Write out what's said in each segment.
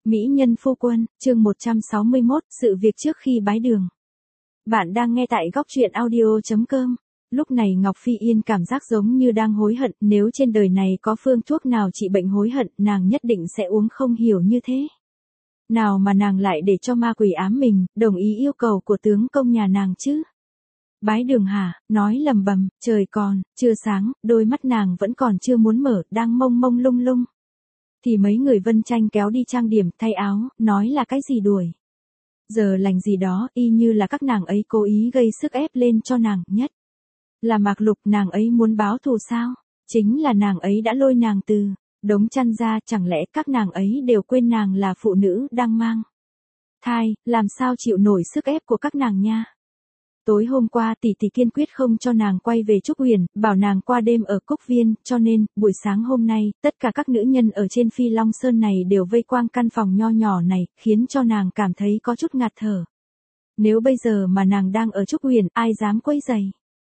Mỹ nhân phu quân, chương 161, sự việc trước khi bái đường. Bạn đang nghe tại góc truyện audio.com. Lúc này Ngọc Phi Yên cảm giác giống như đang hối hận, nếu trên đời này có phương thuốc nào trị bệnh hối hận, nàng nhất định sẽ uống không hiểu như thế. Nào mà nàng lại để cho ma quỷ ám mình, đồng ý yêu cầu của tướng công nhà nàng chứ. Bái đường hả, nói lầm bầm, trời còn, chưa sáng, đôi mắt nàng vẫn còn chưa muốn mở, đang mông mông lung lung. Thì mấy người Vân Tranh kéo đi trang điểm, thay áo, nói là cái gì đuổi. Giờ lành gì đó, y như là các nàng ấy cố ý gây sức ép lên cho nàng, nhất. Là Mạc Lục, nàng ấy muốn báo thù sao? Chính là nàng ấy đã lôi nàng từ đống chăn ra, chẳng lẽ các nàng ấy đều quên nàng là phụ nữ đang mang thai, làm sao chịu nổi sức ép của các nàng nha. Tối hôm qua tỷ tỷ kiên quyết không cho nàng quay về Trúc Huyền, bảo nàng qua đêm ở Cúc Viên, cho nên, buổi sáng hôm nay, tất cả các nữ nhân ở trên Phi Long Sơn này đều vây quanh căn phòng nho nhỏ này, khiến cho nàng cảm thấy có chút ngạt thở. Nếu bây giờ mà nàng đang ở Trúc Huyền, ai dám quấy rầy?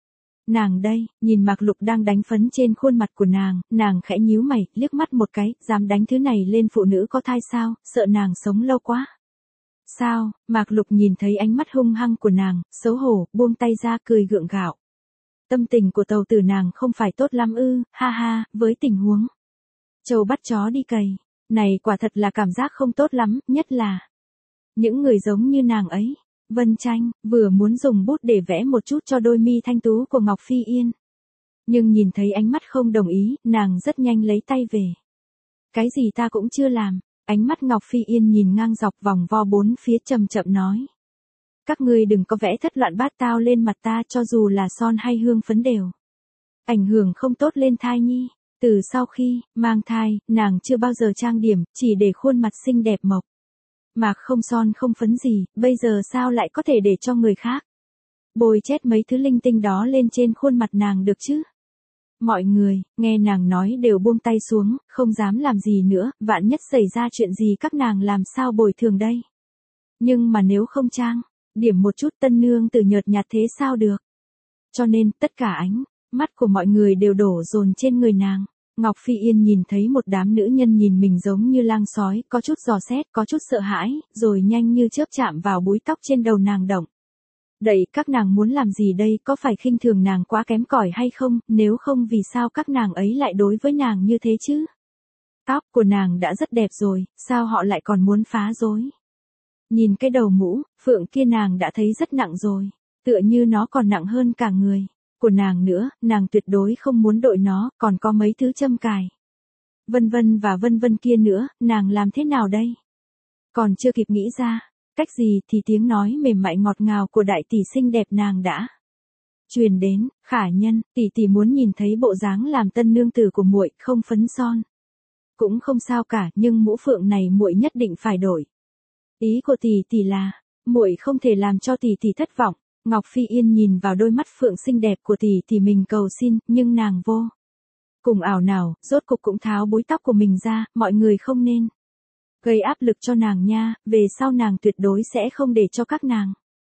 Nàng đây, nhìn Mạc Lục đang đánh phấn trên khuôn mặt của nàng khẽ nhíu mày, liếc mắt một cái, dám đánh thứ này lên phụ nữ có thai sao, sợ nàng sống lâu quá. Sao, Mạc Lục nhìn thấy ánh mắt hung hăng của nàng, xấu hổ, buông tay ra cười gượng gạo. Tâm tình của tàu tử nàng không phải tốt lắm ư, ha ha, với tình huống trâu bắt chó đi cày, này quả thật là cảm giác không tốt lắm, nhất là những người giống như nàng ấy. Vân Tranh, vừa muốn dùng bút để vẽ một chút cho đôi mi thanh tú của Ngọc Phi Yên. Nhưng nhìn thấy ánh mắt không đồng ý, nàng rất nhanh lấy tay về. Cái gì ta cũng chưa làm. Ánh mắt Ngọc Phi Yên nhìn ngang dọc vòng vo bốn phía chậm chậm nói. Các ngươi đừng có vẽ thất loạn bát tao lên mặt ta, cho dù là son hay hương phấn đều ảnh hưởng không tốt lên thai nhi. Từ sau khi mang thai, nàng chưa bao giờ trang điểm, chỉ để khuôn mặt xinh đẹp mộc mạc, không son không phấn gì, bây giờ sao lại có thể để cho người khác bôi chét mấy thứ linh tinh đó lên trên khuôn mặt nàng được chứ? Mọi người, nghe nàng nói đều buông tay xuống, không dám làm gì nữa, vạn nhất xảy ra chuyện gì các nàng làm sao bồi thường đây? Nhưng mà nếu không trang điểm một chút, tân nương từ nhợt nhạt thế sao được? Cho nên, tất cả ánh mắt của mọi người đều đổ dồn trên người nàng. Ngọc Phi Yên nhìn thấy một đám nữ nhân nhìn mình giống như lang sói, có chút dò xét, có chút sợ hãi, rồi nhanh như chớp chạm vào búi tóc trên đầu nàng động. Đẩy, các nàng muốn làm gì đây, có phải khinh thường nàng quá kém cỏi hay không, nếu không vì sao các nàng ấy lại đối với nàng như thế chứ? Tóc của nàng đã rất đẹp rồi, sao họ lại còn muốn phá rối? Nhìn cái đầu mũ, phượng kia nàng đã thấy rất nặng rồi, tựa như nó còn nặng hơn cả người của nàng nữa, nàng tuyệt đối không muốn đội nó, còn có mấy thứ châm cài. Vân vân kia nữa, nàng làm thế nào đây? Còn chưa kịp nghĩ ra cách gì thì tiếng nói mềm mại ngọt ngào của đại tỷ xinh đẹp nàng đã truyền đến. Khả nhân, tỷ muốn nhìn thấy bộ dáng làm tân nương tử của muội, không phấn son cũng không sao cả, nhưng mũ phượng này muội nhất định phải đổi. Ý của tỷ là muội không thể làm cho tỷ thất vọng. Ngọc Phi Yên nhìn vào đôi mắt phượng xinh đẹp của tỷ mình cầu xin, nhưng nàng vô cùng ảo não, rốt cục cũng tháo búi tóc của mình ra, mọi người không nên gây áp lực cho nàng nha, về sau nàng tuyệt đối sẽ không để cho các nàng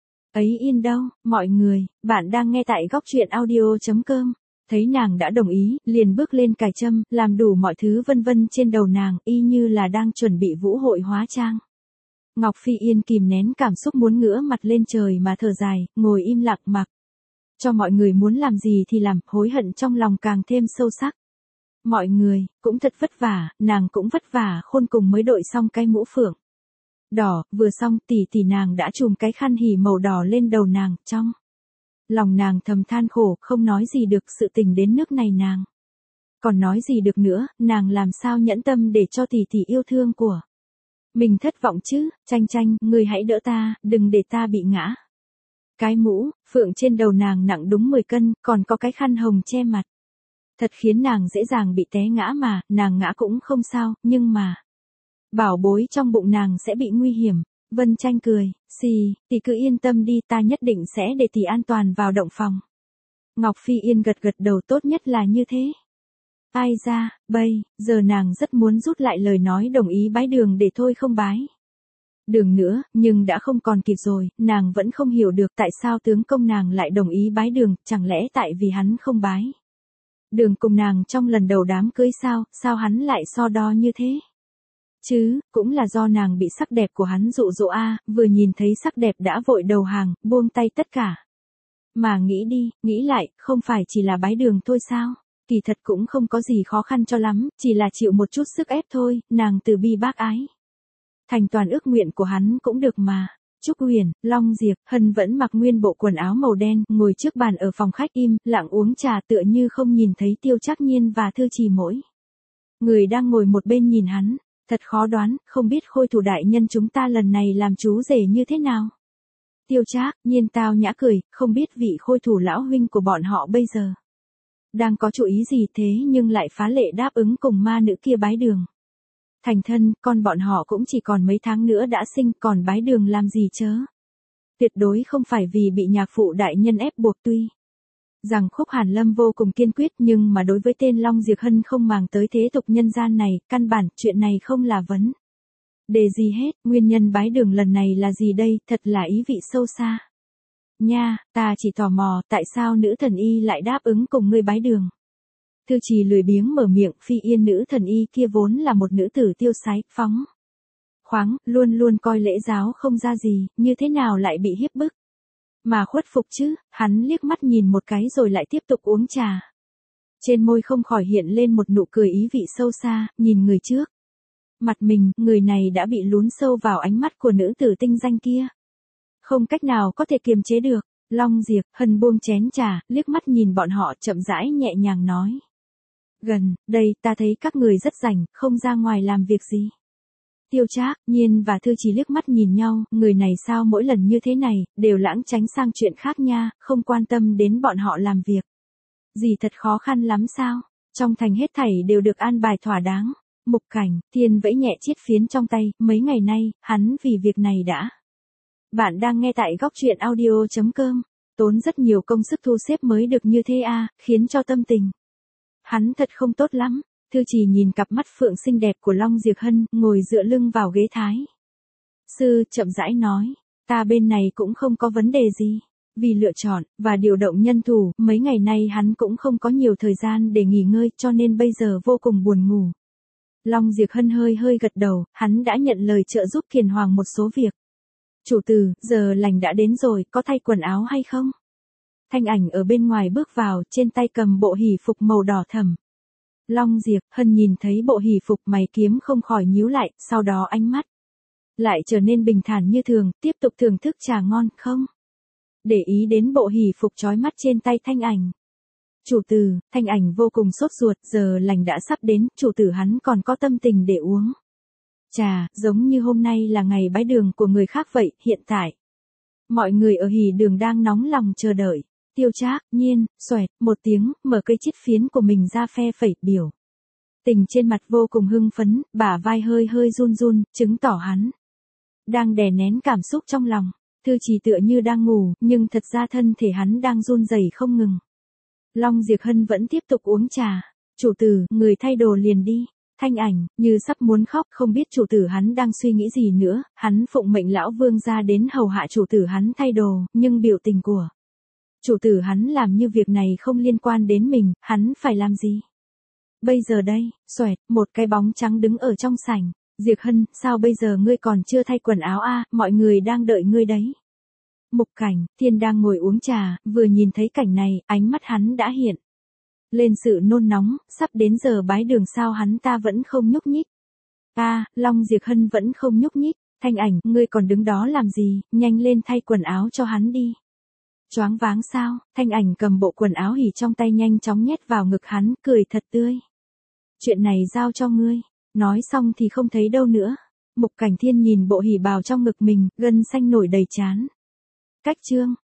ấy yên đâu. Mọi người, bạn đang nghe tại góc truyện audio.com. Thấy nàng đã đồng ý, liền bước lên cài châm, làm đủ mọi thứ vân trên đầu nàng, y như là đang chuẩn bị vũ hội hóa trang. Ngọc Phi Yên kìm nén cảm xúc muốn ngửa mặt lên trời mà thở dài, ngồi im lặng mặc cho mọi người muốn làm gì thì làm, hối hận trong lòng càng thêm sâu sắc. Mọi người cũng thật vất vả, nàng cũng vất vả khôn cùng mới đội xong cái mũ phượng đỏ, vừa xong tỷ nàng đã chùm cái khăn hỉ màu đỏ lên đầu nàng, trong lòng nàng thầm than khổ, không nói gì được, sự tình đến nước này nàng còn nói gì được nữa, nàng làm sao nhẫn tâm để cho tỷ yêu thương của mình thất vọng chứ? Tranh, ngươi hãy đỡ ta, đừng để ta bị ngã. Cái mũ phượng trên đầu nàng nặng đúng 10 cân, còn có cái khăn hồng che mặt, thật khiến nàng dễ dàng bị té ngã mà, nàng ngã cũng không sao, nhưng mà bảo bối trong bụng nàng sẽ bị nguy hiểm. Vân Tranh cười, tỷ cứ yên tâm đi, ta nhất định sẽ để tỷ an toàn vào động phòng. Ngọc Phi Yên gật đầu, tốt nhất là như thế. Ai ra, bây giờ nàng rất muốn rút lại lời nói đồng ý bái đường để thôi không bái đường nữa, nhưng đã không còn kịp rồi, nàng vẫn không hiểu được tại sao tướng công nàng lại đồng ý bái đường, chẳng lẽ tại vì hắn không bái đường cùng nàng trong lần đầu đám cưới sao hắn lại so đo như thế? Chứ, cũng là do nàng bị sắc đẹp của hắn dụ dỗ vừa nhìn thấy sắc đẹp đã vội đầu hàng, buông tay tất cả. Mà nghĩ đi, nghĩ lại, không phải chỉ là bái đường thôi sao? Kỳ thật cũng không có gì khó khăn cho lắm, chỉ là chịu một chút sức ép thôi, nàng từ bi bác ái. Thành toàn ước nguyện của hắn cũng được mà. Trúc Huyền, Long Diệp, Hân vẫn mặc nguyên bộ quần áo màu đen, ngồi trước bàn ở phòng khách im, lặng uống trà tựa như không nhìn thấy Tiêu Trác Nhiên và Thư Trì mỗi. Người đang ngồi một bên nhìn hắn, thật khó đoán, không biết Khôi Thủ đại nhân chúng ta lần này làm chú rể như thế nào. Tiêu Trác Nhiên tao nhã cười, không biết vị Khôi Thủ lão huynh của bọn họ bây giờ đang có chủ ý gì thế nhưng lại phá lệ đáp ứng cùng ma nữ kia bái đường. Thành thân, con bọn họ cũng chỉ còn mấy tháng nữa đã sinh, còn bái đường làm gì chớ. Tuyệt đối không phải vì bị nhạc phụ đại nhân ép buộc tuy rằng Khúc Hàn Lâm vô cùng kiên quyết nhưng mà đối với tên Long Diệp Hân không màng tới thế tục nhân gian này, căn bản chuyện này không là vấn đề gì hết, nguyên nhân bái đường lần này là gì đây, thật là ý vị sâu xa. Nha, ta chỉ tò mò, tại sao nữ thần y lại đáp ứng cùng ngươi bái đường? Thư Trì lười biếng mở miệng, Phi Yên nữ thần y kia vốn là một nữ tử tiêu sái, phóng khoáng, luôn luôn coi lễ giáo không ra gì, như thế nào lại bị hiếp bức mà khuất phục chứ? Hắn liếc mắt nhìn một cái rồi lại tiếp tục uống trà. Trên môi không khỏi hiện lên một nụ cười ý vị sâu xa, nhìn người trước mặt mình, người này đã bị lún sâu vào ánh mắt của nữ tử tinh danh kia. Không cách nào có thể kiềm chế được. Long Diệp Hân buông chén trà, liếc mắt nhìn bọn họ chậm rãi nhẹ nhàng nói. Gần đây ta thấy các người rất rảnh, không ra ngoài làm việc gì. Tiêu Trác Nhiên và Thư Trì liếc mắt nhìn nhau, người này sao mỗi lần như thế này, đều lãng tránh sang chuyện khác nha, không quan tâm đến bọn họ làm việc. Gì thật khó khăn lắm sao? Trong thành hết thảy đều được an bài thỏa đáng. Mục Cảnh, Thiên vẫy nhẹ chiếc phiến trong tay, mấy ngày nay, hắn vì việc này đã. Bạn đang nghe tại góc truyện audio.com, tốn rất nhiều công sức thu xếp mới được như thế khiến cho tâm tình hắn thật không tốt lắm. Thư Trì nhìn cặp mắt phượng xinh đẹp của Long Diệp Hân, ngồi dựa lưng vào ghế thái sư, chậm rãi nói, ta bên này cũng không có vấn đề gì. Vì lựa chọn và điều động nhân thủ, mấy ngày nay hắn cũng không có nhiều thời gian để nghỉ ngơi, cho nên bây giờ vô cùng buồn ngủ. Long Diệp Hân hơi gật đầu, hắn đã nhận lời trợ giúp Kiền Hoàng một số việc. Chủ tử, giờ lành đã đến rồi, có thay quần áo hay không? Thanh Ảnh ở bên ngoài bước vào, trên tay cầm bộ hỷ phục màu đỏ thẫm. Long Diệp Hân nhìn thấy bộ hỷ phục, mày kiếm không khỏi nhíu lại, sau đó ánh mắt lại trở nên bình thản như thường, tiếp tục thưởng thức trà ngon, không để ý đến bộ hỷ phục chói mắt trên tay Thanh Ảnh. Chủ tử, Thanh Ảnh vô cùng sốt ruột, giờ lành đã sắp đến, chủ tử hắn còn có tâm tình để uống trà, giống như hôm nay là ngày bái đường của người khác vậy. Hiện tại mọi người ở hỷ đường đang nóng lòng chờ đợi. Tiêu Trác Nhiên xoẹt một tiếng, mở cây chiết phiến của mình ra phe phẩy, biểu tình trên mặt vô cùng hưng phấn, bả vai hơi run run, chứng tỏ hắn đang đè nén cảm xúc trong lòng. Thư Trì tựa như đang ngủ, nhưng thật ra thân thể hắn đang run rẩy không ngừng. Long Diệp Hân vẫn tiếp tục uống trà. Chủ tử, người thay đồ liền đi. Thanh Ảnh như sắp muốn khóc, không biết chủ tử hắn đang suy nghĩ gì nữa. Hắn phụng mệnh lão vương gia đến hầu hạ chủ tử hắn thay đồ, nhưng biểu tình của chủ tử hắn làm như việc này không liên quan đến mình, hắn phải làm gì? Bây giờ đây, xoẹt, một cái bóng trắng đứng ở trong sảnh. Diệp Hân, sao bây giờ ngươi còn chưa thay quần áo mọi người đang đợi ngươi đấy. Mục Cảnh, Thiên đang ngồi uống trà, vừa nhìn thấy cảnh này, ánh mắt hắn đã hiện lên sự nôn nóng, sắp đến giờ bái đường sao hắn ta vẫn không nhúc nhích. Long Diệp Hân vẫn không nhúc nhích. Thanh Ảnh, ngươi còn đứng đó làm gì, nhanh lên thay quần áo cho hắn đi. Choáng váng sao? Thanh Ảnh cầm bộ quần áo hỉ trong tay nhanh chóng nhét vào ngực hắn, cười thật tươi. Chuyện này giao cho ngươi. Nói xong thì không thấy đâu nữa. Mục Cảnh Thiên nhìn bộ hỉ bào trong ngực mình, gân xanh nổi đầy trán. Cách chương